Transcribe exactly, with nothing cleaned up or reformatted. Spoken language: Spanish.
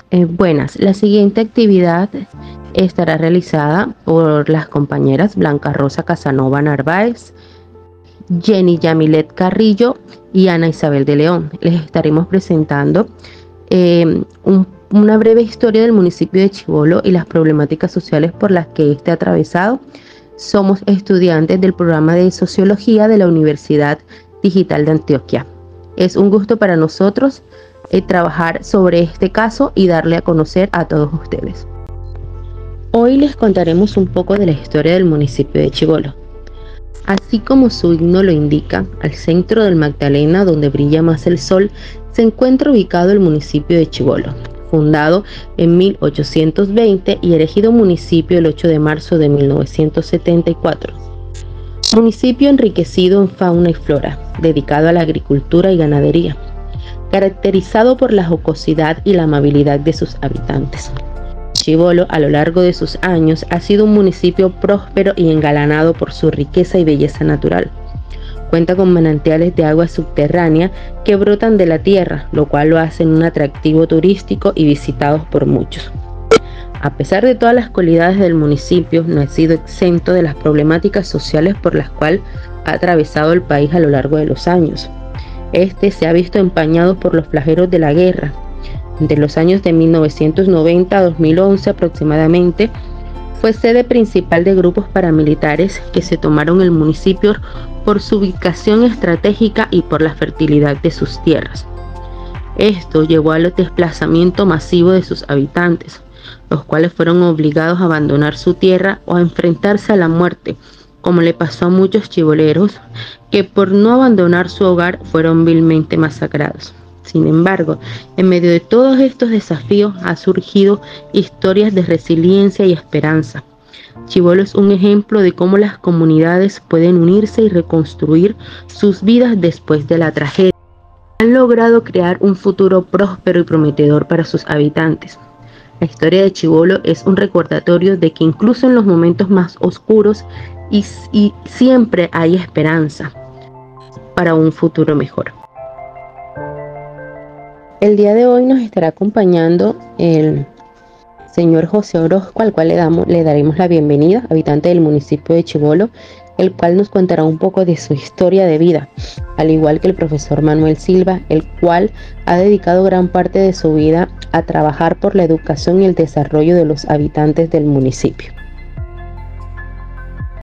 Eh, buenas, la siguiente actividad estará realizada por las compañeras Blanca Rosa Casanova Narváez, Jenny Yamilet Carrillo y Ana Isabel de León. Les estaremos presentando eh, un, una breve historia del municipio de Chibolo y las problemáticas sociales por las que este ha atravesado. Somos estudiantes del programa de Sociología de la Universidad Digital de Antioquia. Es un gusto para nosotros eh, trabajar sobre este caso y darle a conocer a todos ustedes. Hoy les contaremos un poco de la historia del municipio de Chibolo. Así como su himno lo indica, al centro del Magdalena, donde brilla más el sol, se encuentra ubicado el municipio de Chibolo, fundado en mil ochocientos veinte y erigido municipio el ocho de marzo de mil novecientos setenta y cuatro. Municipio enriquecido en fauna y flora, dedicado a la agricultura y ganadería, caracterizado por la jocosidad y la amabilidad de sus habitantes. Chibolo, a lo largo de sus años, ha sido un municipio próspero y engalanado por su riqueza y belleza natural. Cuenta con manantiales de agua subterránea que brotan de la tierra, lo cual lo hace un atractivo turístico y visitado por muchos. A pesar de todas las cualidades del municipio, no ha sido exento de las problemáticas sociales por las cuales ha atravesado el país a lo largo de los años. Este se ha visto empañado por los flagelos de la guerra. Entre los años de mil novecientos noventa a dos mil once aproximadamente, fue sede principal de grupos paramilitares que se tomaron el municipio por su ubicación estratégica y por la fertilidad de sus tierras. Esto llevó al desplazamiento masivo de sus habitantes, los cuales fueron obligados a abandonar su tierra o a enfrentarse a la muerte, como le pasó a muchos chiboleros que por no abandonar su hogar fueron vilmente masacrados. Sin embargo, en medio de todos estos desafíos ha surgido historias de resiliencia y esperanza. Chibolo es un ejemplo de cómo las comunidades pueden unirse y reconstruir sus vidas después de la tragedia. Han logrado crear un futuro próspero y prometedor para sus habitantes. La historia de Chibolo es un recordatorio de que incluso en los momentos más oscuros y, y siempre hay esperanza para un futuro mejor. El día de hoy nos estará acompañando el señor José Orozco, al cual le, damos, le daremos la bienvenida, habitante del municipio de Chibolo, el cual nos contará un poco de su historia de vida, al igual que el profesor Manuel Silva, el cual ha dedicado gran parte de su vida a trabajar por la educación y el desarrollo de los habitantes del municipio.